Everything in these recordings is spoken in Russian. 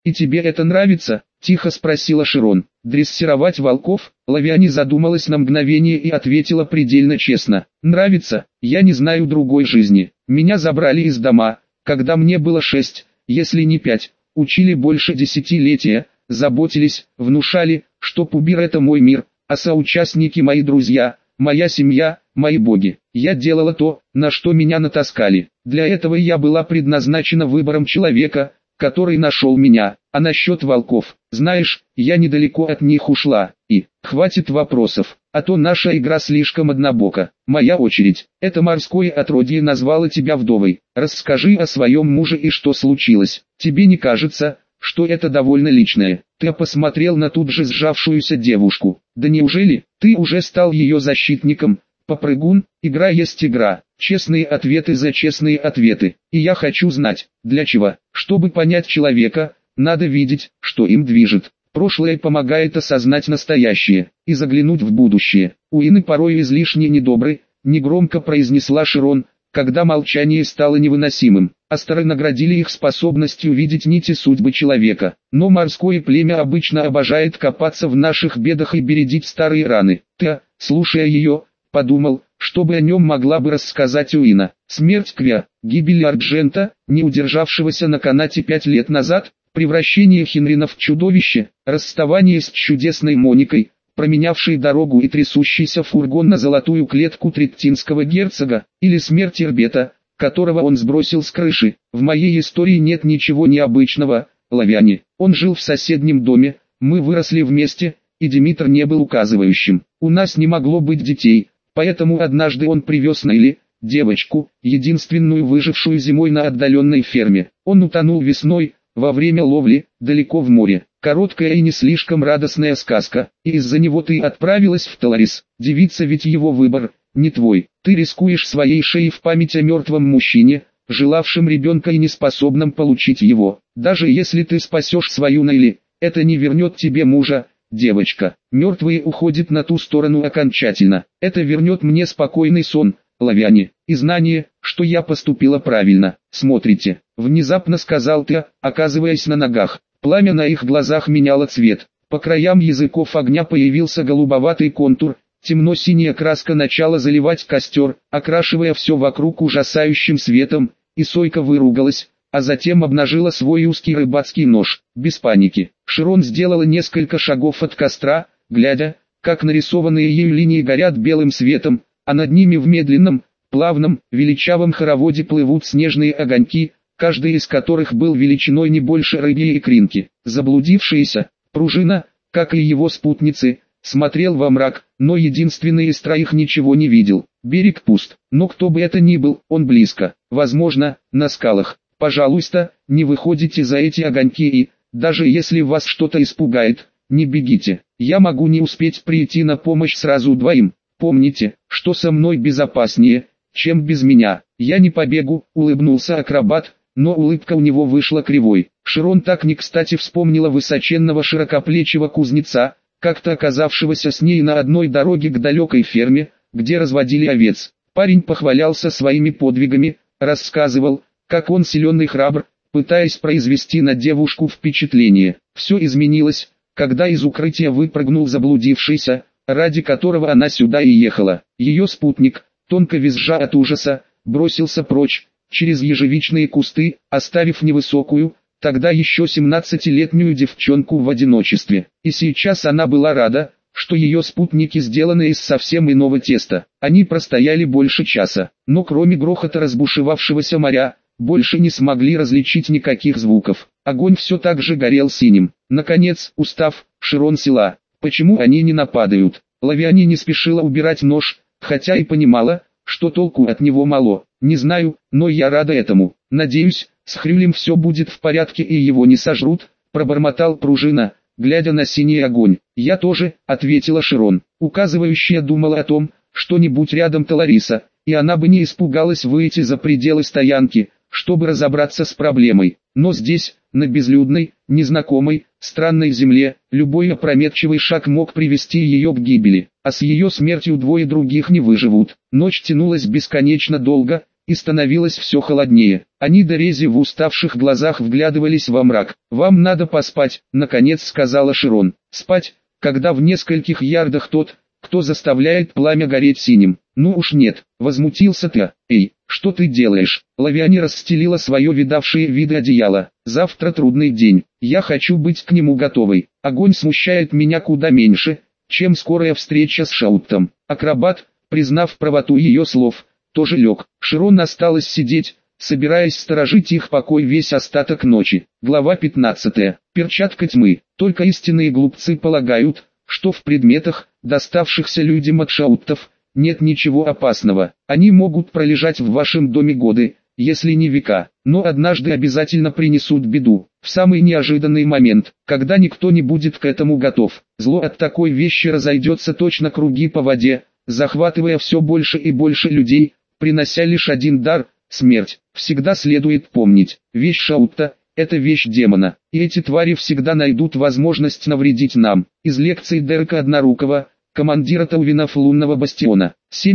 «И тебе это нравится?» – тихо спросила Широн. «Дрессировать волков?» Лавиане задумалась на мгновение и ответила предельно честно. «Нравится, я не знаю другой жизни. Меня забрали из дома, когда мне было 6, если не 5, учили больше десятилетия, заботились, внушали, что Пубир это мой мир, а соучастники мои друзья, моя семья, мои боги. Я делала то, на что меня натаскали. Для этого я была предназначена выбором человека, который нашел меня. А насчет волков, знаешь, я недалеко от них ушла, и, хватит вопросов, а то наша игра слишком однобока. Моя очередь. Это морское отродье назвало тебя вдовой. Расскажи о своем муже и что случилось. Тебе не кажется, что это довольно личное? Ты посмотрел на тут же сжавшуюся девушку. Да неужели, ты уже стал ее защитником? Попрыгун, игра есть игра. Честные ответы за честные ответы. И я хочу знать, для чего. Чтобы понять человека, надо видеть, что им движет. Прошлое помогает осознать настоящее и заглянуть в будущее. Уины порой излишне недобры, негромко произнесла Широн, когда молчание стало невыносимым. Астеры наградили их способностью видеть нити судьбы человека. Но морское племя обычно обожает копаться в наших бедах и бередить старые раны. Ты, слушая ее, подумал, что бы о нем могла бы рассказать Уина. Смерть Квя, гибель Арджента, не удержавшегося на канате 5 лет назад, превращение Хенрина в чудовище, расставание с чудесной Моникой, променявшей дорогу и трясущийся фургон на золотую клетку треттинского герцога, или смерть Ирбета, которого он сбросил с крыши. В моей истории нет ничего необычного, Лавиане. Он жил в соседнем доме, мы выросли вместе, и Димитр не был указывающим. У нас не могло быть детей, поэтому однажды он привез Нелли, девочку, единственную выжившую зимой на отдаленной ферме. Он утонул весной, во время ловли, далеко в море. Короткая и не слишком радостная сказка, и из-за него ты отправилась в Таларис. Девица, ведь его выбор, не твой. Ты рискуешь своей шеей в память о мертвом мужчине, желавшем ребенка и неспособном получить его. Даже если ты спасешь свою Нелли, это не вернет тебе мужа, девочка. Мертвые уходят на ту сторону окончательно. Это вернет мне спокойный сон, Лавиане, и знание, что я поступила правильно. Смотрите, внезапно сказал ты, оказываясь на ногах. Пламя на их глазах меняло цвет. По краям языков огня появился голубоватый контур, темно-синяя краска начала заливать костер, окрашивая все вокруг ужасающим светом, и Сойка выругалась, а затем обнажила свой узкий рыбацкий нож. Без паники, Широн сделала несколько шагов от костра, глядя, как нарисованные ею линии горят белым светом, а над ними в медленном, плавном, величавом хороводе плывут снежные огоньки, каждый из которых был величиной не больше рыбьей икринки. Заблудившаяся, Пружина, как и его спутницы, смотрел во мрак, но единственный из троих ничего не видел. Берег пуст, но кто бы это ни был, он близко, возможно, на скалах. Пожалуйста, не выходите за эти огоньки и, даже если вас что-то испугает, не бегите. Я могу не успеть прийти на помощь сразу двоим. Помните, что со мной безопаснее, чем без меня. Я не побегу, улыбнулся акробат, но улыбка у него вышла кривой. Широн так не кстати вспомнила высоченного широкоплечего кузнеца, как-то оказавшегося с ней на одной дороге к далекой ферме, где разводили овец. Парень похвалялся своими подвигами, рассказывал, как он силен и храбр, пытаясь произвести на девушку впечатление. Все изменилось, когда из укрытия выпрыгнул заблудившийся, ради которого она сюда и ехала. Ее спутник, тонко визжа от ужаса, бросился прочь, через ежевичные кусты, оставив невысокую, тогда еще 17-летнюю девчонку в одиночестве. И сейчас она была рада, что ее спутники сделаны из совсем иного теста. Они простояли больше часа, но кроме грохота разбушевавшегося моря, больше не смогли различить никаких звуков. Огонь все так же горел синим. Наконец, устав, Широн села. Почему они не нападают? Лавиане не спешила убирать нож, хотя и понимала, что толку от него мало. Не знаю, но я рада этому. Надеюсь, с Хрюлем все будет в порядке и его не сожрут, пробормотал Пружина, глядя на синий огонь. Я тоже, ответила Широн. Указывающая думала о том, что не будь рядом Талариса, и она бы не испугалась выйти за пределы стоянки, чтобы разобраться с проблемой. Но здесь, на безлюдной, незнакомой, странной земле, любой опрометчивый шаг мог привести ее к гибели, а с ее смертью двое других не выживут. Ночь тянулась бесконечно долго, и становилось все холоднее. Они до рези в уставших глазах вглядывались во мрак. «Вам надо поспать», — наконец сказала Широн. «Спать, когда в нескольких ярдах тот, кто заставляет пламя гореть синим». «Ну уж нет», — возмутился Теа. «Эй, что ты делаешь?» Лавиани расстелила свое видавшее виды одеяло. «Завтра трудный день, я хочу быть к нему готовой. Огонь смущает меня куда меньше, чем скорая встреча с Шауттом». Акробат, признав правоту ее слов, тоже лег. Широн осталась сидеть, собираясь сторожить их покой весь остаток ночи. Глава 15. Перчатка тьмы. Только истинные глупцы полагают, что в предметах, доставшихся людям от Шауттов, нет ничего опасного. Они могут пролежать в вашем доме годы, если не века, но однажды обязательно принесут беду. В самый неожиданный момент, когда никто не будет к этому готов, зло от такой вещи разойдется точно круги по воде, захватывая все больше и больше людей, принося лишь один дар – смерть. Всегда следует помнить, вещь Шаутта – это вещь демона, и эти твари всегда найдут возможность навредить нам. Из лекций Дерека Однорукого, командира Таувинов лунного бастиона.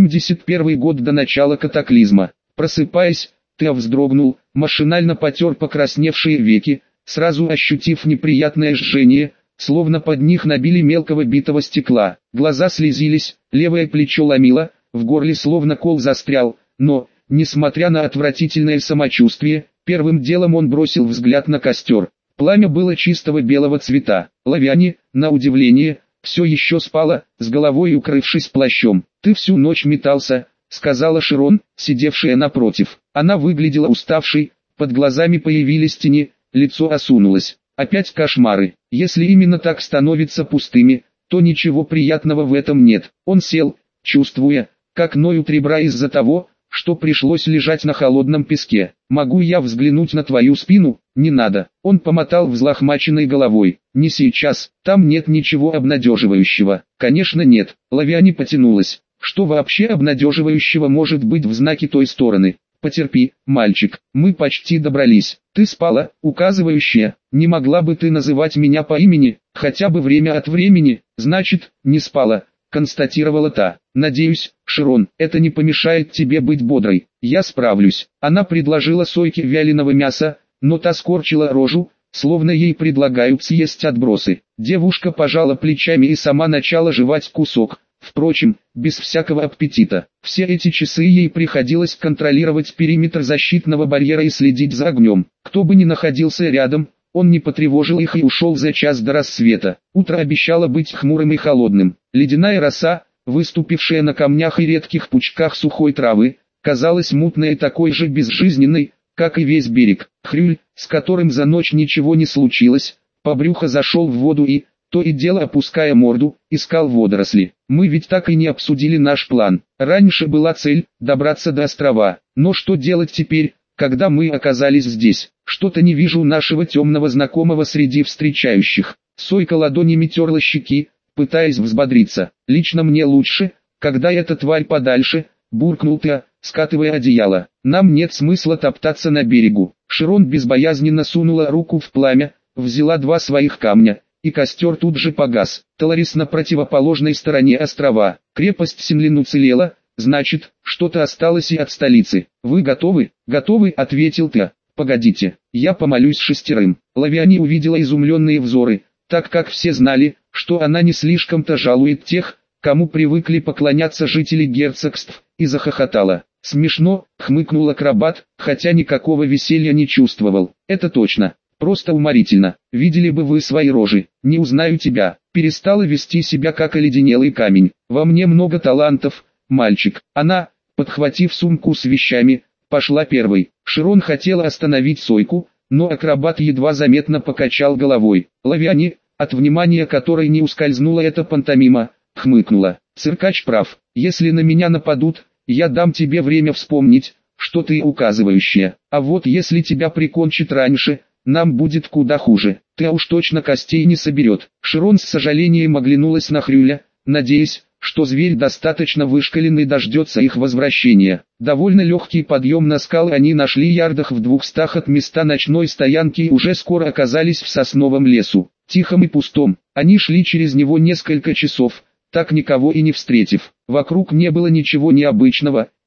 71 год до начала катаклизма. Просыпаясь, Теа вздрогнул, машинально потер покрасневшие веки, сразу ощутив неприятное жжение, словно под них набили мелкого битого стекла. Глаза слезились, левое плечо ломило, в горле словно кол застрял, но, несмотря на отвратительное самочувствие, первым делом он бросил взгляд на костер. Пламя было чистого белого цвета. Лавиани, на удивление, все еще спала, с головой укрывшись плащом. «Ты всю ночь метался», — сказала Широн, сидевшая напротив. Она выглядела уставшей, под глазами появились тени, лицо осунулось. Опять кошмары. Если именно так становятся пустыми, то ничего приятного в этом нет. Он сел, чувствуя, как ноют ребра из-за того, что пришлось лежать на холодном песке. «Могу я взглянуть на твою спину?» «Не надо». Он помотал взлохмаченной головой. «Не сейчас, там нет ничего обнадеживающего». «Конечно нет». Лавиани потянулась. «Что вообще обнадеживающего может быть в знаке той стороны?» «Потерпи, мальчик, мы почти добрались. Ты спала, указывающая. Не могла бы ты называть меня по имени, хотя бы время от времени?» «Значит, не спала», констатировала та. «Надеюсь, Широн, это не помешает тебе быть бодрой. Я справлюсь». Она предложила Сойке вяленого мяса, но та скорчила рожу, словно ей предлагают съесть отбросы. Девушка пожала плечами и сама начала жевать кусок, впрочем, без всякого аппетита. Все эти часы ей приходилось контролировать периметр защитного барьера и следить за огнем. Кто бы ни находился рядом, он не потревожил их и ушел за час до рассвета. Утро обещало быть хмурым и холодным. Ледяная роса, выступившая на камнях и редких пучках сухой травы, казалась мутной и такой же безжизненной, как и весь берег. Хрюль, с которым за ночь ничего не случилось, по брюхо зашел в воду и, то и дело опуская морду, искал водоросли. «Мы ведь так и не обсудили наш план. Раньше была цель – добраться до острова. Но что делать теперь, когда мы оказались здесь? Что-то не вижу нашего темного знакомого среди встречающих». Сойка ладонями терла щеки, пытаясь взбодриться. «Лично мне лучше, когда эта тварь подальше», – буркнул Теа, скатывая одеяло. «Нам нет смысла топтаться на берегу». Широн безбоязненно сунула руку в пламя, взяла два своих камня, и костер тут же погас. Таларис на противоположной стороне острова. Крепость Синлин уцелела, значит, что-то осталось и от столицы. «Вы готовы?» «Готовы», — ответил Теа. «Погодите, я помолюсь шестерым». Лавиани увидела изумленные взоры, так как все знали, что она не слишком-то жалует тех, кому привыкли поклоняться жители герцогств, и захохотала. «Смешно», — хмыкнул акробат, хотя никакого веселья не чувствовал. «Это точно. Просто уморительно. Видели бы вы свои рожи. Не узнаю тебя». Перестала вести себя как оледенелый камень. «Во мне много талантов, мальчик». Она, подхватив сумку с вещами, пошла первой. Широн хотела остановить Сойку, но акробат едва заметно покачал головой. Лавиани, от внимания которой не ускользнула эта пантомима, хмыкнула. «Циркач прав. Если на меня нападут, я дам тебе время вспомнить, что ты указывающая. А вот если тебя прикончат раньше, нам будет куда хуже. Ты уж точно костей не соберет». Широн с сожалением оглянулась на Хрюля, надеясь, что зверь достаточно вышкален и дождется их возвращения. Довольно легкий подъем на скалы они нашли ярдах в 200 от места ночной стоянки и уже скоро оказались в сосновом лесу. Тихом и пустом, они шли через него несколько часов, так никого и не встретив. Вокруг не было ничего необычного,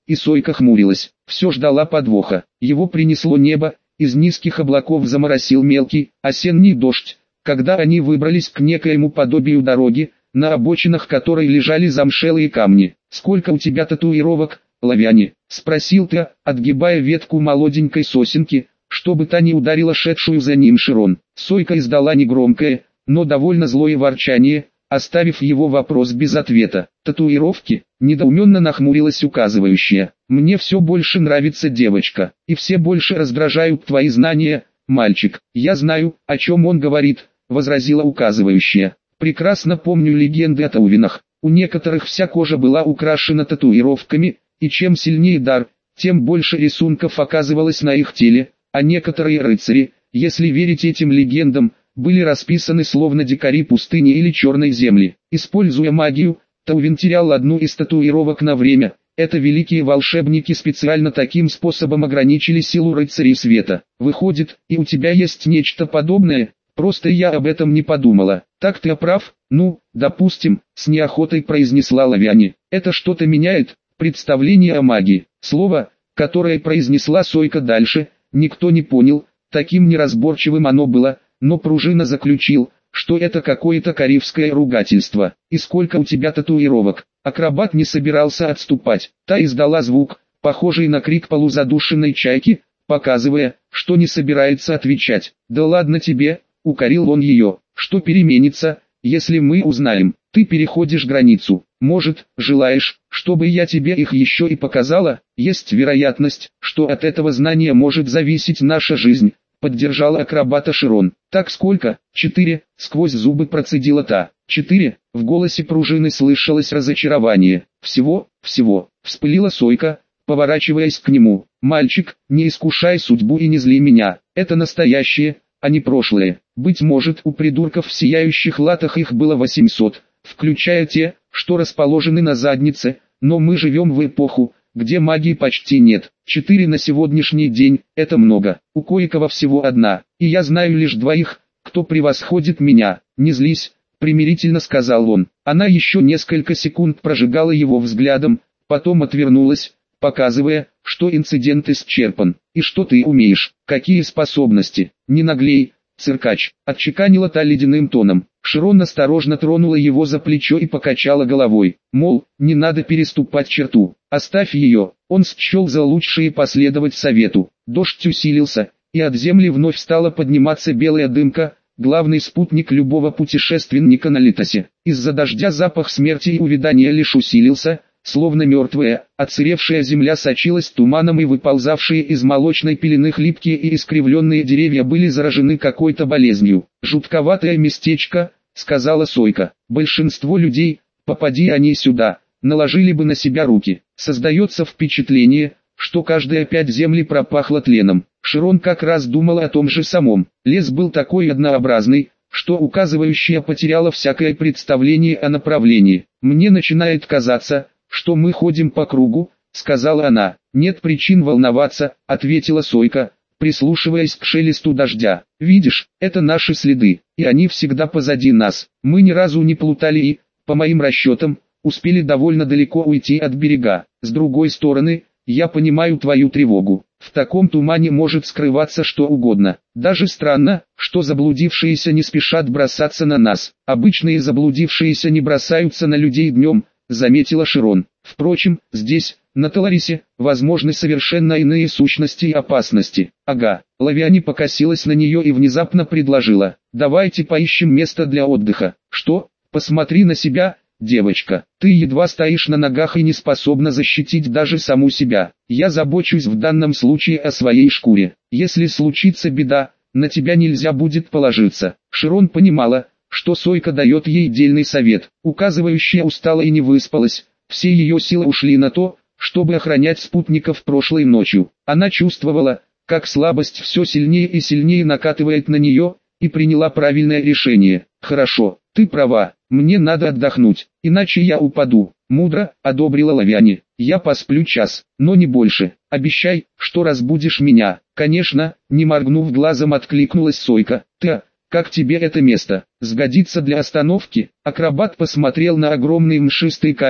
и Сойка хмурилась. Все ждала подвоха. Его принесло небо, из низких облаков заморосил мелкий, осенний дождь. Когда они выбрались к некоему подобию дороги, на обочинах которой лежали замшелые камни. «Сколько у тебя татуировок, Лавяне?» — спросил Теа, отгибая ветку молоденькой сосенки, чтобы та не ударила шедшую за ним Широн. Сойка издала негромкое, но довольно злое ворчание, оставив его вопрос без ответа. «Татуировки?» — недоуменно нахмурилась указывающая. «Мне все больше нравится девочка, и все больше раздражают твои знания, мальчик». «Я знаю, о чем он говорит», — возразила указывающая. «Прекрасно помню легенды о таувинах. У некоторых вся кожа была украшена татуировками, и чем сильнее дар, тем больше рисунков оказывалось на их теле, а некоторые рыцари, если верить этим легендам, были расписаны словно дикари пустыни или черной земли. Используя магию, Таувин терял одну из татуировок на время. Это великие волшебники специально таким способом ограничили силу рыцарей света. Выходит, и у тебя есть нечто подобное? Просто я об этом не подумала. Так ты прав? Ну, допустим, с неохотой произнесла Лавяне. Это что-то меняет представление о магии. Слово, которое произнесла Сойка дальше, никто не понял, таким неразборчивым оно было, но Пружина заключил, что это какое-то карибское ругательство. «И сколько у тебя татуировок?» Акробат не собирался отступать. Та издала звук, похожий на крик полузадушенной чайки, показывая, что не собирается отвечать. «Да ладно тебе», — укорил он ее, — «что переменится, если мы узнаем? Ты переходишь границу. Может, желаешь, чтобы я тебе их еще и показала? Есть вероятность, что от этого знания может зависеть наша жизнь», — поддержала акробата Широн. «Так сколько?» «4», — сквозь зубы процедила та. «4», — в голосе Пружины слышалось разочарование. «Всего», — вспылила Сойка, поворачиваясь к нему. «Мальчик, не искушай судьбу и не зли меня. Это настоящее, а не прошлое. Быть может, у придурков в сияющих латах их было 800, включая те, что расположены на заднице, но мы живем в эпоху, где магии почти нет. 4 на сегодняшний день – это много. У кое-кого всего одна, и я знаю лишь 2, кто превосходит меня. Не злись», – примирительно сказал он. Она еще несколько секунд прожигала его взглядом, потом отвернулась, показывая, что инцидент исчерпан. «И что ты умеешь? Какие способности? Не наглей, циркач», — отчеканила та ледяным тоном. Широн осторожно тронула его за плечо и покачала головой, мол, не надо переступать черту, оставь ее. Он счел за лучшее последовать совету. Дождь усилился, и от земли вновь стала подниматься белая дымка, главный спутник любого путешественника на Литосе. Из-за дождя запах смерти и увядания лишь усилился, словно мертвая, отсыревшая земля сочилась туманом, и выползавшие из молочной пелены хлипкие и искривленные деревья были заражены какой-то болезнью. «Жутковатое местечко», — сказала Сойка. «Большинство людей, попади они сюда, наложили бы на себя руки. Создается впечатление, что каждая 5 земли пропахла тленом». Широн как раз думала о том же самом. Лес был такой однообразный, что указывающая потеряла всякое представление о направлении. «Мне начинает казаться, что мы ходим по кругу», — сказала она. «Нет причин волноваться», — ответила Сойка, прислушиваясь к шелесту дождя. «Видишь, это наши следы, и они всегда позади нас. Мы ни разу не плутали и, по моим расчетам, успели довольно далеко уйти от берега. С другой стороны, я понимаю твою тревогу. В таком тумане может скрываться что угодно. Даже странно, что заблудившиеся не спешат бросаться на нас. Обычные заблудившиеся не бросаются на людей днем», — заметила Широн. «Впрочем, здесь, на Таларисе, возможны совершенно иные сущности и опасности». «Ага». Лавиане покосилась на нее и внезапно предложила: «Давайте поищем место для отдыха». «Что? Посмотри на себя, девочка. Ты едва стоишь на ногах и не способна защитить даже саму себя. Я забочусь в данном случае о своей шкуре. Если случится беда, на тебя нельзя будет положиться». Широн понимала, что Сойка дает ей дельный совет. Указывающая устала и не выспалась. Все ее силы ушли на то, чтобы охранять спутников прошлой ночью. Она чувствовала, как слабость все сильнее и сильнее накатывает на нее, и приняла правильное решение. «Хорошо, ты права, мне надо отдохнуть, иначе я упаду», — мудро одобрила Лавиане. «Я посплю час, но не больше. Обещай, что разбудишь меня». «Конечно», — не моргнув глазом откликнулась Сойка. «Ты, как тебе это место? Сгодится для остановки?» Акробат посмотрел на огромный мшистый камень,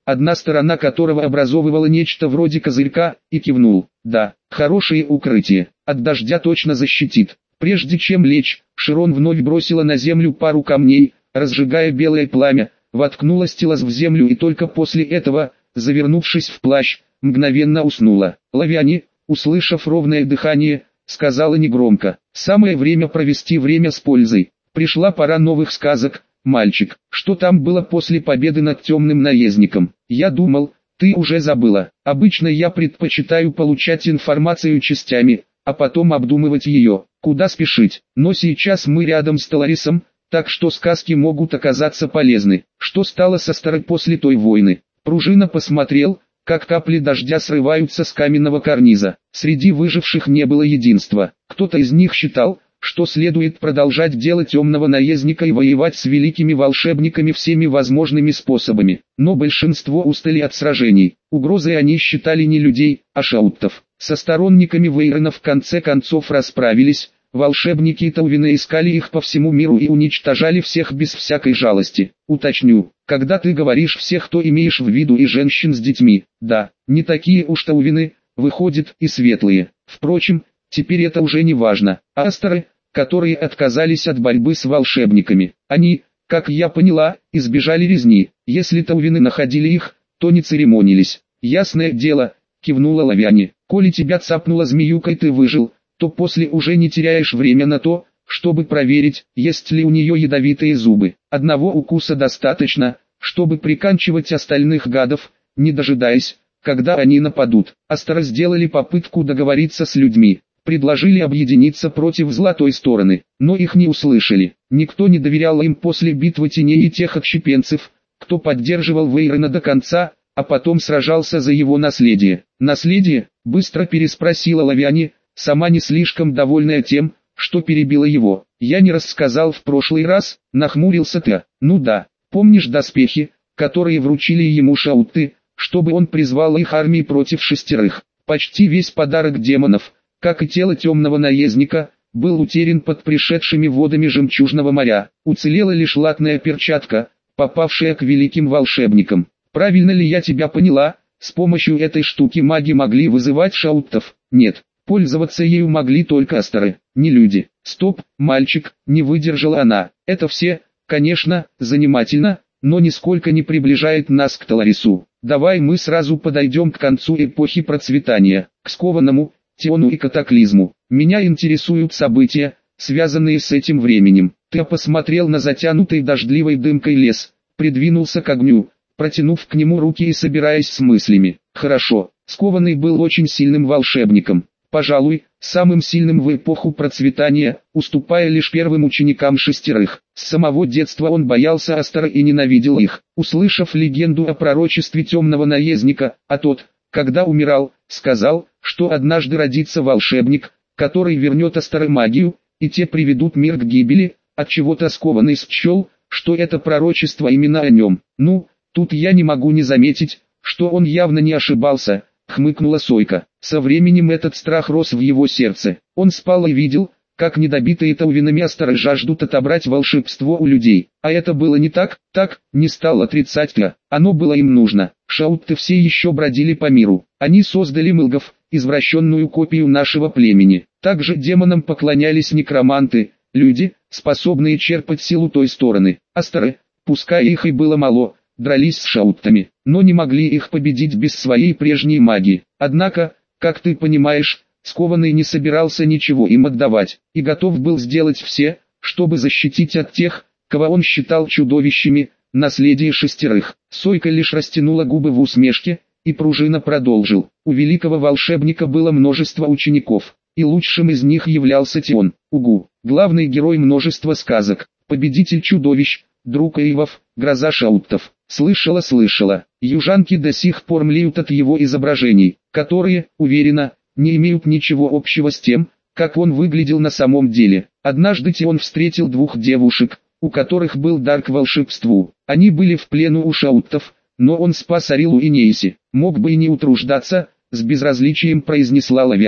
одна сторона которого образовывала нечто вроде козырька, и кивнул. Да, хорошее укрытие, от дождя точно защитит. Прежде чем лечь, Широн вновь бросила на землю пару камней, разжигая белое пламя, воткнула стеллаж в землю и только после этого, завернувшись в плащ, мгновенно уснула. Лавиане, услышав ровное дыхание, сказала негромко: «Самое время провести время с пользой. Пришла пора новых сказок, мальчик. Что там было после победы над темным наездником? Я думал, ты уже забыла. Обычно я предпочитаю получать информацию частями, а потом обдумывать ее. Куда спешить? Но сейчас мы рядом с Толарисом, так что сказки могут оказаться полезны. Что стало со старой после той войны?» Пружина посмотрел, как капли дождя срываются с каменного карниза. Среди выживших не было единства. Кто-то из них считал, что следует продолжать дело темного наездника и воевать с великими волшебниками всеми возможными способами. Но большинство устали от сражений. Угрозой они считали не людей, а шауттов. Со сторонниками Вейрона в конце концов расправились. Волшебники Таувина искали их по всему миру и уничтожали всех без всякой жалости. Уточню, когда ты говоришь всех, то имеешь в виду и женщин с детьми. Да, не такие уж Таувины, выходит, и светлые. Впрочем, теперь это уже не важно. Астеры, которые отказались от борьбы с волшебниками. Они, как я поняла, избежали резни. Если Таувины находили их, то не церемонились. Ясное дело, кивнула Лавиане. Коли тебя цапнула змеюка и ты выжил, то после уже не теряешь время на то, чтобы проверить, есть ли у нее ядовитые зубы. Одного укуса достаточно, чтобы приканчивать остальных гадов, не дожидаясь, когда они нападут. Астеры сделали попытку договориться с людьми, предложили объединиться против золотой стороны, но их не услышали. Никто не доверял им после битвы теней и тех отщепенцев, кто поддерживал Вейрона до конца, а потом сражался за его наследие. «Наследие?» – быстро переспросила Лавиане, сама не слишком довольная тем, что перебила его. «Я не рассказал в прошлый раз», — нахмурился ты. «Ну да, помнишь доспехи, которые вручили ему шаутты, чтобы он призвал их армии против 6? Почти весь подарок демонов, как и тело темного наездника, был утерян под пришедшими водами Жемчужного моря. Уцелела лишь латная перчатка, попавшая к великим волшебникам. Правильно ли я тебя поняла? С помощью этой штуки маги могли вызывать шауттов? Нет. Пользоваться ею могли только астеры, не люди. Стоп, мальчик, не выдержала она. Это все, конечно, занимательно, но нисколько не приближает нас к Толарису. Давай мы сразу подойдем к концу эпохи процветания, к скованному, Тиону и катаклизму. Меня интересуют события, связанные с этим временем. Ты посмотрел на затянутый дождливой дымкой лес, придвинулся к огню, протянув к нему руки и собираясь с мыслями. Хорошо, скованный был очень сильным волшебником. Пожалуй, самым сильным в эпоху процветания, уступая лишь первым ученикам 6. С самого детства он боялся Астера и ненавидел их. Услышав легенду о пророчестве темного наездника, а тот, когда умирал, сказал, что однажды родится волшебник, который вернет Астеры магию, и те приведут мир к гибели, отчего-то скованный счел, что это пророчество именно о нем. Ну, тут я не могу не заметить, что он явно не ошибался, хмыкнула Сойка. Со временем этот страх рос в его сердце. Он спал и видел, как недобитые Таувинами Астеры жаждут отобрать волшебство у людей. А это было не так, не стал отрицать я. Оно было им нужно. Шаутты все еще бродили по миру. Они создали мылгов, извращенную копию нашего племени. Также демонам поклонялись некроманты, люди, способные черпать силу той стороны. Астеры, пускай их и было мало, дрались с шауттами, но не могли их победить без своей прежней магии. Однако, как ты понимаешь, скованный не собирался ничего им отдавать, и готов был сделать все, чтобы защитить от тех, кого он считал чудовищами, наследие 6. Сойка лишь растянула губы в усмешке, и Пружина продолжил. У великого волшебника было множество учеников, и лучшим из них являлся Тион. Угу, главный герой множества сказок, победитель чудовищ, друг Эйвов, гроза шауттов. Слышала. Южанки до сих пор млеют от его изображений, которые, уверена, не имеют ничего общего с тем, как он выглядел на самом деле. Однажды Тион встретил 2 девушек, у которых был дар к волшебству. Они были в плену у шауттов, но он спас Арилу и Нейси. Мог бы и не утруждаться, с безразличием произнесла Лавиане.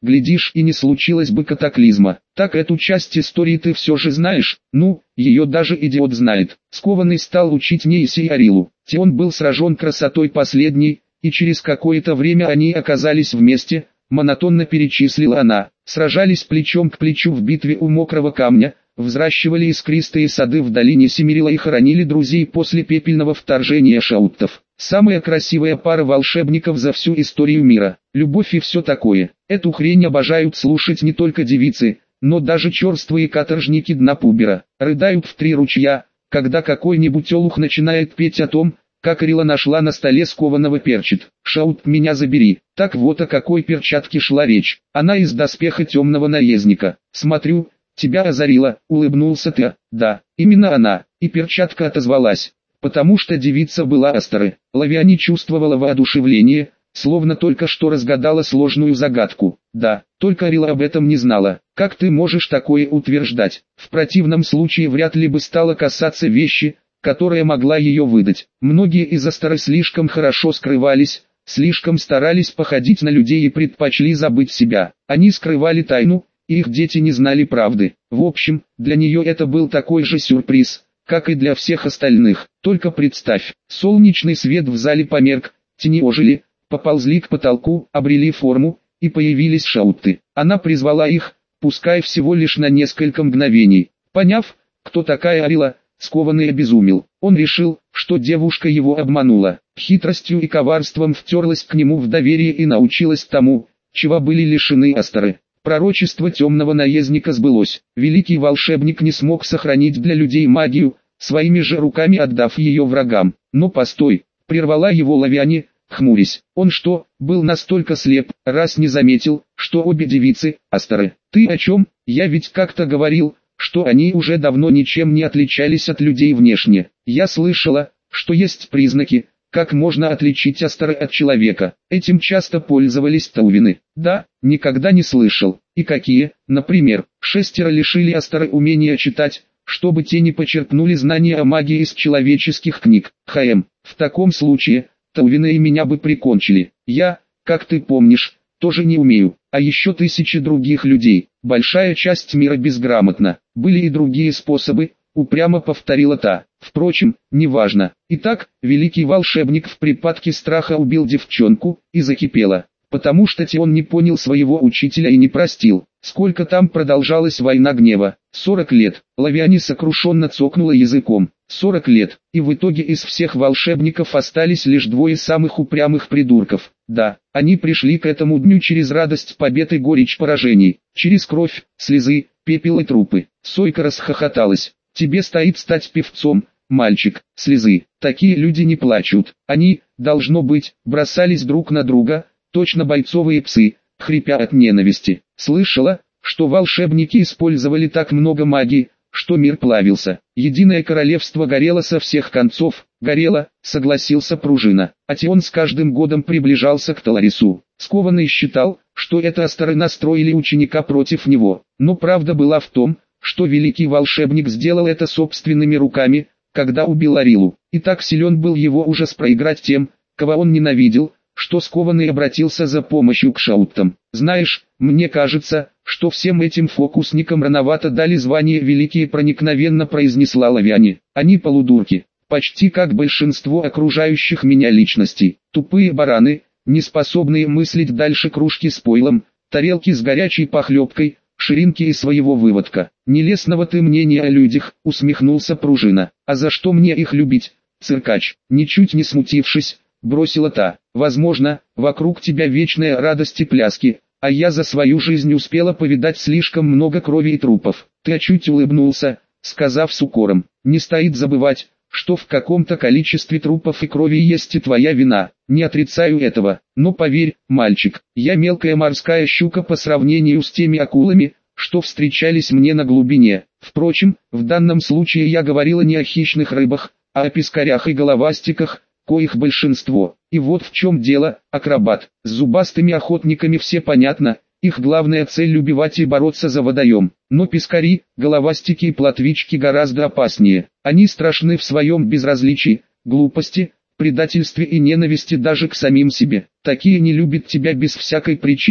глядишь и не случилось бы катаклизма. Так эту часть истории ты все же знаешь? Ну, ее даже идиот знает. Скованный стал учить Нейси и Арилу. Тион был сражен красотой последней, и через какое-то время они оказались вместе, монотонно перечислила она. Сражались плечом к плечу в битве у мокрого камня, взращивали искристые сады в долине Семирила и хоронили друзей после пепельного вторжения шауттов. Самая красивая пара волшебников за всю историю мира. Любовь и все такое. Эту хрень обожают слушать не только девицы, но даже черствые каторжники дна пубера. Рыдают в 3 ручья, когда какой-нибудь олух начинает петь о том, как Арила нашла на столе скованного перчат. Шаут, меня забери. Так вот о какой перчатке шла речь. Она из доспеха темного наездника. Смотрю, тебя озарила, улыбнулся ты. Да, именно она. И перчатка отозвалась. Потому что девица была Астары. Лавиани чувствовала воодушевление, словно только что разгадала сложную загадку. Да, только Арила об этом не знала. Как ты можешь такое утверждать? В противном случае вряд ли бы стала касаться вещи, которая могла ее выдать. Многие из Астары слишком хорошо скрывались, слишком старались походить на людей и предпочли забыть себя. Они скрывали тайну, и их дети не знали правды. В общем, для нее это был такой же сюрприз, как и для всех остальных. Только представь, солнечный свет в зале померк, тени ожили, поползли к потолку, обрели форму, и появились шаутты. Она призвала их, пускай всего лишь на несколько мгновений. Поняв, кто такая Арила, скованный обезумел. Он решил, что девушка его обманула. Хитростью и коварством втерлась к нему в доверие и научилась тому, чего были лишены Астары. Пророчество темного наездника сбылось. Великий волшебник не смог сохранить для людей магию, своими же руками отдав ее врагам. Но постой, прервала его Лавиани, хмурясь. Он что, был настолько слеп, раз не заметил, что обе девицы – Астары? Ты о чем? Я ведь как-то говорил, что они уже давно ничем не отличались от людей внешне. Я слышала, что есть признаки, как можно отличить Астары от человека. Этим часто пользовались таувины. Да, никогда не слышал. И какие? Например, 6 лишили Астары умения читать, чтобы те не почерпнули знания о магии из человеческих книг. В таком случае, таувины и меня бы прикончили. Я, как ты помнишь, тоже не умею. А еще тысячи других людей. Большая часть мира безграмотна. Были и другие способы, упрямо повторила та. Впрочем, неважно. Итак, великий волшебник в припадке страха убил девчонку, и закипела. Потому что Тион не понял своего учителя и не простил. Сколько там продолжалась война гнева? 40 лет. Лавиани сокрушенно цокнула языком. 40 лет. И в итоге из всех волшебников остались лишь 2 самых упрямых придурков. Да, они пришли к этому дню через радость побед и горечь поражений. Через кровь, слезы, пепел и трупы. Сойка расхохоталась. Тебе стоит стать певцом, мальчик. Слезы. Такие люди не плачут. Они, должно быть, бросались друг на друга, точно бойцовые псы, хрипя от ненависти. Слышала, что волшебники использовали так много магии, что мир плавился. Единое королевство горело со всех концов. Горело, согласился Пружина. А Тион с каждым годом приближался к Таларису. Скованный считал, что это Астары настроили ученика против него. Но правда была в том, что великий волшебник сделал это собственными руками, когда убил Арилу. И так силен был его ужас проиграть тем, кого он ненавидел, что Скованный обратился за помощью к шауттам. Знаешь, мне кажется, что всем этим фокусникам рановато дали звание великие, проникновенно произнесла Лавиани. Они полудурки, почти как большинство окружающих меня личностей. Тупые бараны, не способные мыслить дальше кружки с пойлом, тарелки с горячей похлебкой, ширинки и своего выводка. Нелестного ты мнения о людях, усмехнулся Пружина. А за что мне их любить, циркач? Ничуть не смутившись, бросила та. Возможно, вокруг тебя вечная радость и пляски, а я за свою жизнь успела повидать слишком много крови и трупов. Ты чуть улыбнулся, сказав с укором. Не стоит забывать, что в каком-то количестве трупов и крови есть и твоя вина. Не отрицаю этого, но поверь, мальчик, я мелкая морская щука по сравнению с теми акулами, что встречались мне на глубине. Впрочем, в данном случае я говорила не о хищных рыбах, а о пескарях и головастиках, коих большинство. И вот в чем дело, акробат. С зубастыми охотниками все понятно, их главная цель убивать и бороться за водоем. Но пескари, головастики и плотвички гораздо опаснее. Они страшны в своем безразличии, глупости, предательстве и ненависти даже к самим себе. Такие не любят тебя без всякой причины.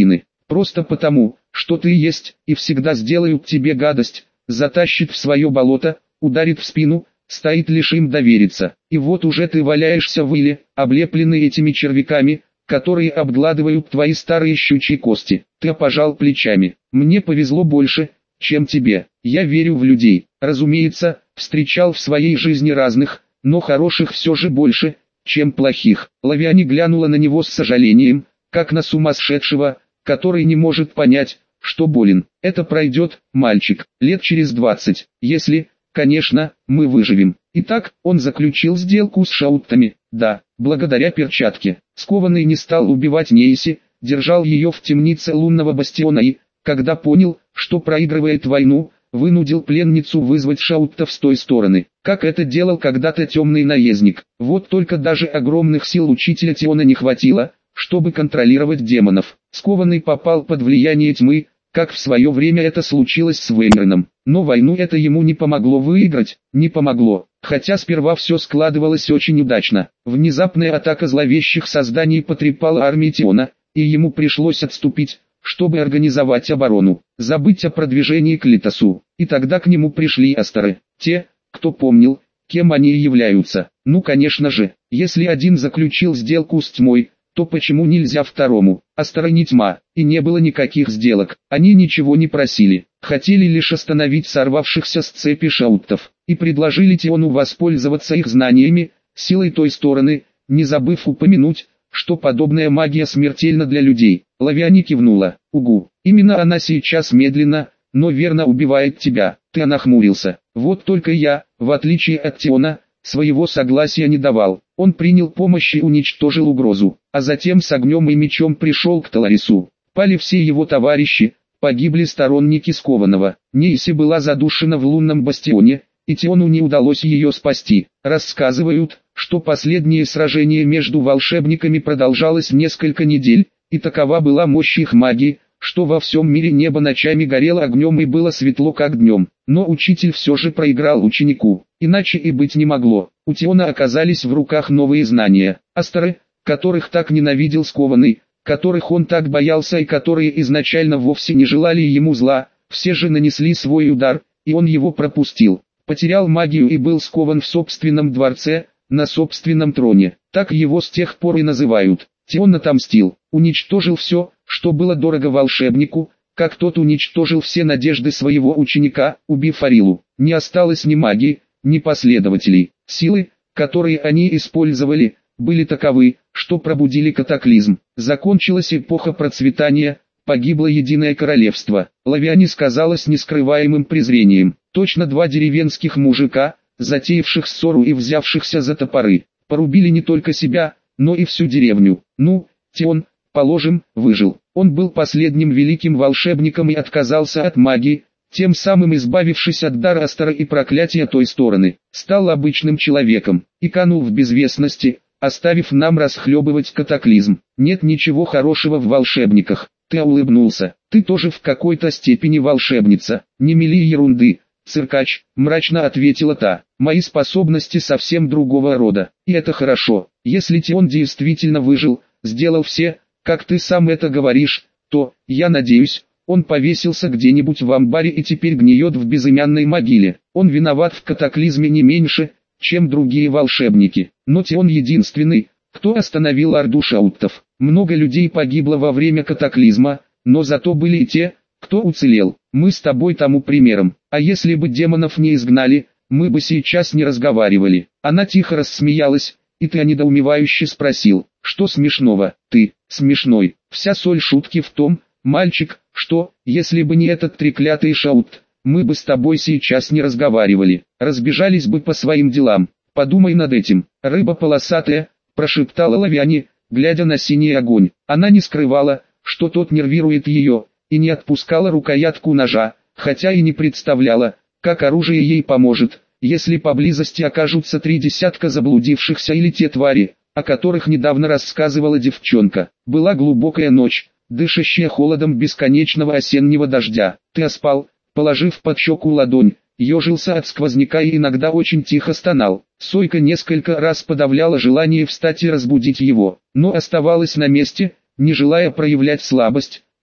Просто потому, что ты есть, и всегда сделают тебе гадость, затащит в свое болото, ударит в спину, стоит лишь им довериться. И вот уже ты валяешься в иле, облепленный этими червяками, которые обгладывают твои старые щучьи кости. Ты пожал плечами. Мне повезло больше, чем тебе. Я верю в людей. Разумеется, встречал в своей жизни разных, но хороших все же больше, чем плохих. Лавиани глянула на него с сожалением, как на сумасшедшего, который не может понять, что болен. Это пройдет, мальчик, лет через 20, если, конечно, мы выживем. Итак, он заключил сделку с шауттами. Да, благодаря перчатке. Скованный не стал убивать Нейси, держал ее в темнице лунного бастиона и, когда понял, что проигрывает войну, вынудил пленницу вызвать шауттов с той стороны, как это делал когда-то темный наездник. Вот только даже огромных сил учителя Тиона не хватило, чтобы контролировать демонов. Скованный попал под влияние тьмы, как в свое время это случилось с Вейнерном. Но войну это ему не помогло выиграть, не помогло. Хотя сперва все складывалось очень удачно. Внезапная атака зловещих созданий потрепала армию Тиона, и ему пришлось отступить, чтобы организовать оборону, забыть о продвижении к Литосу. И тогда к нему пришли Астеры, те, кто помнил, кем они являются. Ну конечно же, если один заключил сделку с тьмой, то почему нельзя второму? Астеры не тьма, и не было никаких сделок, они ничего не просили, хотели лишь остановить сорвавшихся с цепи шауттов, и предложили Тиону воспользоваться их знаниями, силой той стороны, не забыв упомянуть, что подобная магия смертельна для людей. Лавиани кивнула. Угу, именно она сейчас медленно, но верно убивает тебя. Ты нахмурился. Вот только я, в отличие от Тиона, своего согласия не давал. Он принял помощь и уничтожил угрозу, а затем с огнем и мечом пришел к Таларису. Пали все его товарищи, погибли сторонники Скованного. Нейси была задушена в лунном бастионе, и Тиону не удалось ее спасти. Рассказывают, что последнее сражение между волшебниками продолжалось несколько недель, и такова была мощь их магии, что во всем мире небо ночами горело огнем и было светло как днем. Но учитель все же проиграл ученику, иначе и быть не могло. У Тиона оказались в руках новые знания. Астеры, которых так ненавидел Скованный, которых он так боялся и которые изначально вовсе не желали ему зла, все же нанесли свой удар, и он его пропустил. Потерял магию и был скован в собственном дворце, на собственном троне. Так его с тех пор и называют. Тион отомстил, уничтожил все, что было дорого волшебнику, как тот уничтожил все надежды своего ученика, убив Арилу. Не осталось ни магии, ни последователей. Силы, которые они использовали, были таковы, что пробудили катаклизм. Закончилась эпоха процветания, погибло единое королевство. Лавиани сказала с нескрываемым презрением. Точно два деревенских мужика, затеявших ссору и взявшихся за топоры, порубили не только себя, но и всю деревню. Ну, Тион, положим, выжил. Он был последним великим волшебником и отказался от магии, тем самым избавившись от дара Астера и проклятия той стороны. Стал обычным человеком и канул в безвестности, оставив нам расхлебывать катаклизм. Нет ничего хорошего в волшебниках. Ты улыбнулся. Ты тоже в какой-то степени волшебница. Не мели ерунды, циркач, мрачно ответила та. Мои способности совсем другого рода. И это хорошо. Если Тион действительно выжил, сделал все, как ты сам это говоришь, то, я надеюсь, он повесился где-нибудь в амбаре и теперь гниет в безымянной могиле. Он виноват в катаклизме не меньше, чем другие волшебники. Но Тион единственный, кто остановил орду шауттов. Много людей погибло во время катаклизма, но зато были и те, кто уцелел. Мы с тобой тому примером. А если бы демонов не изгнали, мы бы сейчас не разговаривали. Она тихо рассмеялась, и ты недоумевающе спросил, что смешного? Ты, смешной. Вся соль шутки в том, мальчик, что, если бы не этот треклятый шаут, мы бы с тобой сейчас не разговаривали, разбежались бы по своим делам. Подумай над этим. Рыба полосатая, прошептала Лавиани, глядя на синий огонь. Она не скрывала, что тот нервирует ее, и не отпускала рукоятку ножа, хотя и не представляла, как оружие ей поможет, если поблизости окажутся 3 десятка заблудившихся или те твари, о которых недавно рассказывала девчонка. Была глубокая ночь, дышащая холодом бесконечного осеннего дождя. Ты спал, положив под щеку ладонь, ежился от сквозняка и иногда очень тихо стонал. Сойка несколько раз подавляла желание встать и разбудить его, но оставалась на месте, не желая проявлять слабость,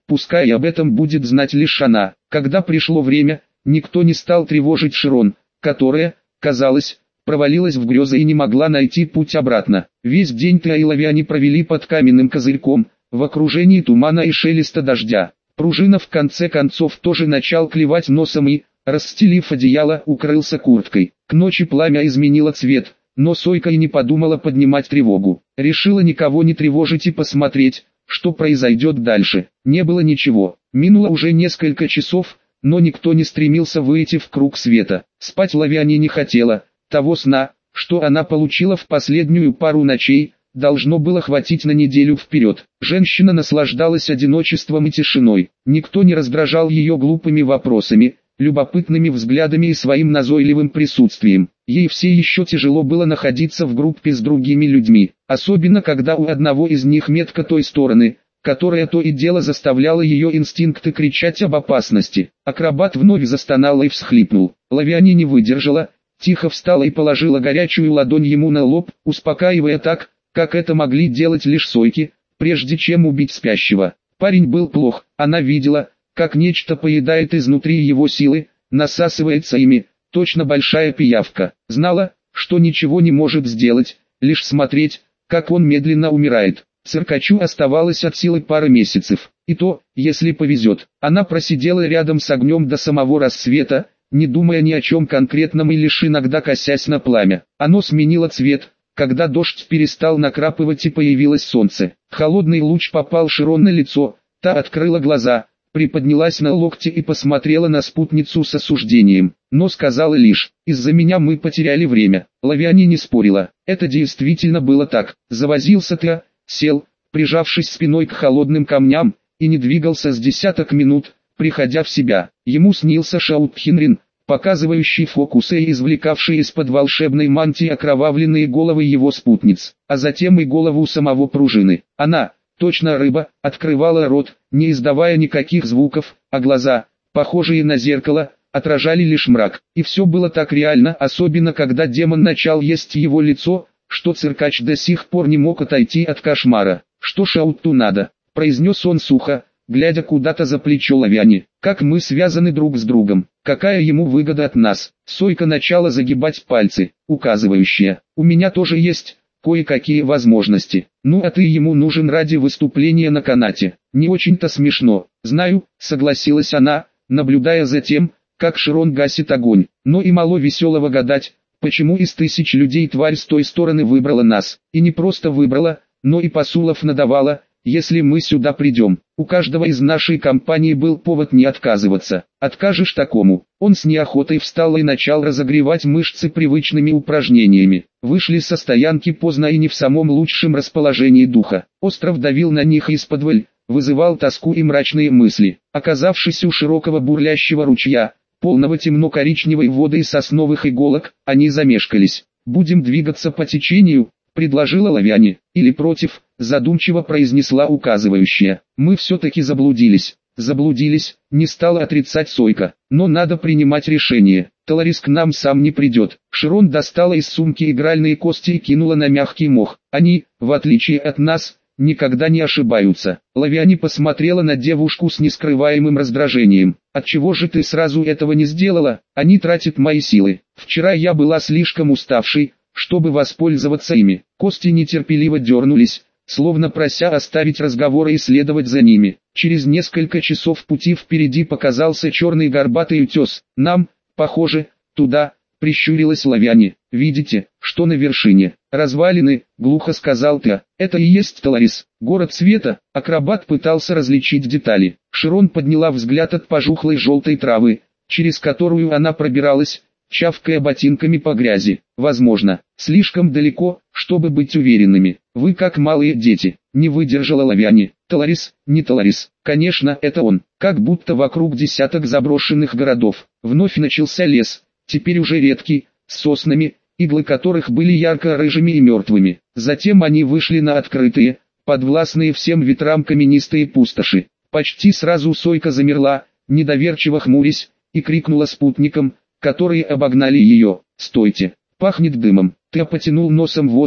пускай об этом будет знать лишь она. Когда пришло время, никто не стал тревожить Широн, которая, казалось, провалилась в грезы и не могла найти путь обратно. Весь день Теа и Лавиане провели под каменным козырьком, в окружении тумана и шелеста дождя. Пружина в конце концов тоже начал клевать носом и, расстелив одеяло, укрылся курткой. К ночи пламя изменило цвет, но Сойка и не подумала поднимать тревогу. Решила никого не тревожить и посмотреть, что произойдет дальше. Не было ничего. Минуло уже несколько часов, но никто не стремился выйти в круг света. Спать Лавиане не хотела. Того сна, что она получила в последнюю пару ночей, должно было хватить на неделю вперед. Женщина наслаждалась одиночеством и тишиной. Никто не раздражал ее глупыми вопросами, любопытными взглядами и своим назойливым присутствием. Ей все еще тяжело было находиться в группе с другими людьми, особенно когда у одного из них метка той стороны, которая то и дело заставляла ее инстинкты кричать об опасности. Акробат вновь застонал и всхлипнул. Лавиане не выдержала, тихо встала и положила горячую ладонь ему на лоб, успокаивая так, как это могли делать лишь сойки, прежде чем убить спящего. Парень был плох, она видела, как нечто поедает изнутри его силы, насасывается ими, точно большая пиявка. Знала, что ничего не может сделать, лишь смотреть, как он медленно умирает. Циркачу оставалось от силы пара месяцев, и то, если повезет. Она просидела рядом с огнем до самого рассвета, не думая ни о чем конкретном и лишь иногда косясь на пламя. Оно сменило цвет, когда дождь перестал накрапывать и появилось солнце. Холодный луч попал Широн на лицо, та открыла глаза, приподнялась на локте и посмотрела на спутницу с осуждением, но сказала лишь: «Из-за меня мы потеряли время». Лавиане не спорила, это действительно было так. Завозился Теа, сел, прижавшись спиной к холодным камням, и не двигался с десяток минут, приходя в себя. Ему снился Шаутхенрин, показывающий фокусы и извлекавший из-под волшебной мантии окровавленные головы его спутниц, а затем и голову самого Пружины. Она, точно рыба, открывала рот, не издавая никаких звуков, а глаза, похожие на зеркало, отражали лишь мрак. И все было так реально, особенно когда демон начал есть его лицо, что циркач до сих пор не мог отойти от кошмара. «Что Шауту надо?» – произнес он сухо, глядя куда-то за плечо Лавиане. «Как мы связаны друг с другом? Какая ему выгода от нас?» Сойка начала загибать пальцы, указывающие: «У меня тоже есть кое-какие возможности. Ну а ты ему нужен ради выступления на канате». «Не очень-то смешно». «Знаю», согласилась она, наблюдая за тем, как Широн гасит огонь. «Но и мало веселого гадать, почему из тысяч людей тварь с той стороны выбрала нас. И не просто выбрала, но и посулов надавала, если мы сюда придем. У каждого из нашей компании был повод не отказываться. Откажешь такому?» Он с неохотой встал и начал разогревать мышцы привычными упражнениями. Вышли со стоянки поздно и не в самом лучшем расположении духа. Остров давил на них исподволь, вызывал тоску и мрачные мысли. Оказавшись у широкого бурлящего ручья, полного темно-коричневой воды и сосновых иголок, они замешкались. «Будем двигаться по течению», — предложила Лавиане. «Или против», — задумчиво произнесла указывающая. «Мы все-таки заблудились». «Заблудились», — не стала отрицать Сойка. «Но надо принимать решение. Таларис к нам сам не придет». Широн достала из сумки игральные кости и кинула на мягкий мох. «Они, в отличие от нас, никогда не ошибаются». Лавиане посмотрела на девушку с нескрываемым раздражением. «Отчего же ты сразу этого не сделала? Они тратят мои силы. Вчера я была слишком уставшей, чтобы воспользоваться ими». Кости нетерпеливо дернулись, словно прося оставить разговор и следовать за ними. Через несколько часов пути впереди показался черный горбатый утес. «Нам, похоже, туда», — прищурилась Лавиане. «Видите, что на вершине?» «Развалины», — глухо сказал Теа. «Это и есть Таларис, город света». Акробат пытался различить детали. Широн подняла взгляд от пожухлой желтой травы, через которую она пробиралась, чавкая ботинками по грязи. «Возможно, слишком далеко, чтобы быть уверенными. Вы как малые дети», — не выдержала Лавиане. «Таларис, не Таларис. Конечно, это он». Как будто вокруг десяток заброшенных городов. Вновь начался лес, теперь уже редкий, с соснами, иглы которых были ярко-рыжими и мертвыми. Затем они вышли на открытые, подвластные всем ветрам каменистые пустоши. Почти сразу Сойка замерла, недоверчиво хмурясь, и крикнула спутникам, которые обогнали ее: «Стойте! Пахнет дымом!» Теа потянул носом воздух,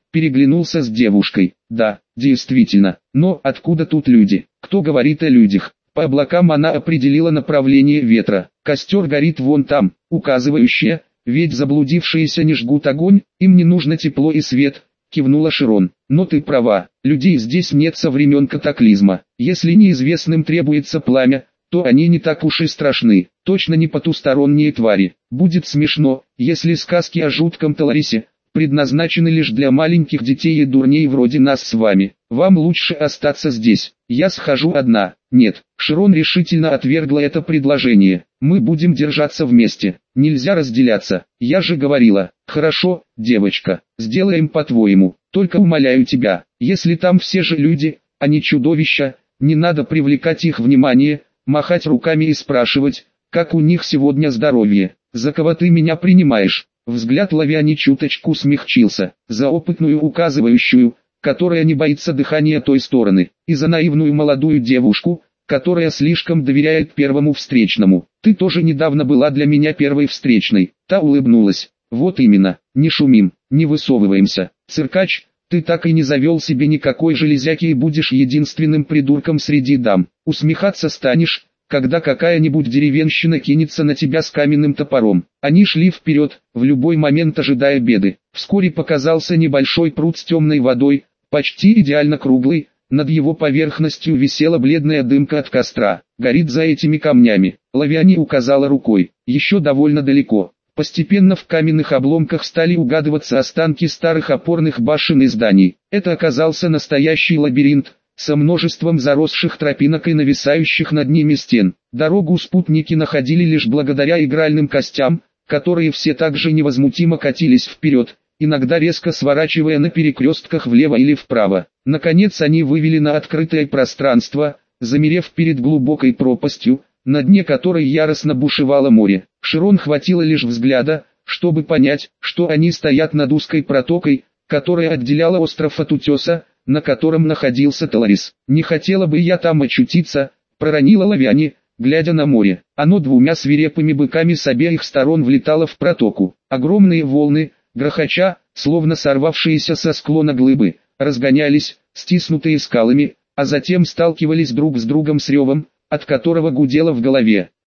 переглянулся с девушкой. Да, действительно, но откуда тут люди? Кто говорит о людях? По облакам она определила направление ветра. Костер горит вон там, указывающее, ведь заблудившиеся не жгут огонь, им не нужно тепло и свет, кивнула Широн. Но ты права, людей здесь нет со времен катаклизма. Если неизвестным требуется пламя, то они не так уж и страшны, точно не потусторонние твари. Будет смешно, если сказки о жутком Толарисе предназначены лишь для маленьких детей и дурней вроде нас с вами. Вам лучше остаться здесь. Я схожу одна. Нет, Широн решительно отвергла это предложение. Мы будем держаться вместе. Нельзя разделяться. Я же говорила. Хорошо, девочка, сделаем по-твоему. Только умоляю тебя, если там все же люди, а не чудовища, не надо привлекать их внимание, махать руками и спрашивать, как у них сегодня здоровье. За кого ты меня принимаешь? Взгляд Лавиани чуточку смягчился, за опытную указывающую, которая не боится дыхания той стороны, и за наивную молодую девушку, которая слишком доверяет первому встречному. Ты тоже недавно была для меня первой встречной. Та улыбнулась. Вот именно, не шумим, не высовываемся. Циркач, ты так и не завел себе никакой железяки и будешь единственным придурком среди дам. Усмехаться станешь, когда какая-нибудь деревенщина кинется на тебя с каменным топором. Они шли вперед, в любой момент ожидая беды. Вскоре показался небольшой пруд с темной водой, почти идеально круглый, над его поверхностью висела бледная дымка от костра. Горит за этими камнями. Лавиани указала рукой. Еще довольно далеко. Постепенно в каменных обломках стали угадываться останки старых опорных башен и зданий. Это оказался настоящий лабиринт, со множеством заросших тропинок и нависающих над ними стен. Дорогу спутники находили лишь благодаря игральным костям, которые все так же невозмутимо катились вперед, иногда резко сворачивая на перекрестках влево или вправо. Наконец они вывели на открытое пространство, замерев перед глубокой пропастью, на дне которой яростно бушевало море. Широн хватило лишь взгляда, чтобы понять, что они стоят над узкой протокой, которая отделяла остров от утеса, на котором находился Толарис. «Не хотела бы я там очутиться», — проронила Лавиани, глядя на море. Оно двумя свирепыми быками с обеих сторон влетало в протоку. Огромные волны, грохоча, словно сорвавшиеся со склона глыбы, разгонялись, стиснутые скалами, а затем сталкивались друг с другом с ревом, от которого гудело в голове.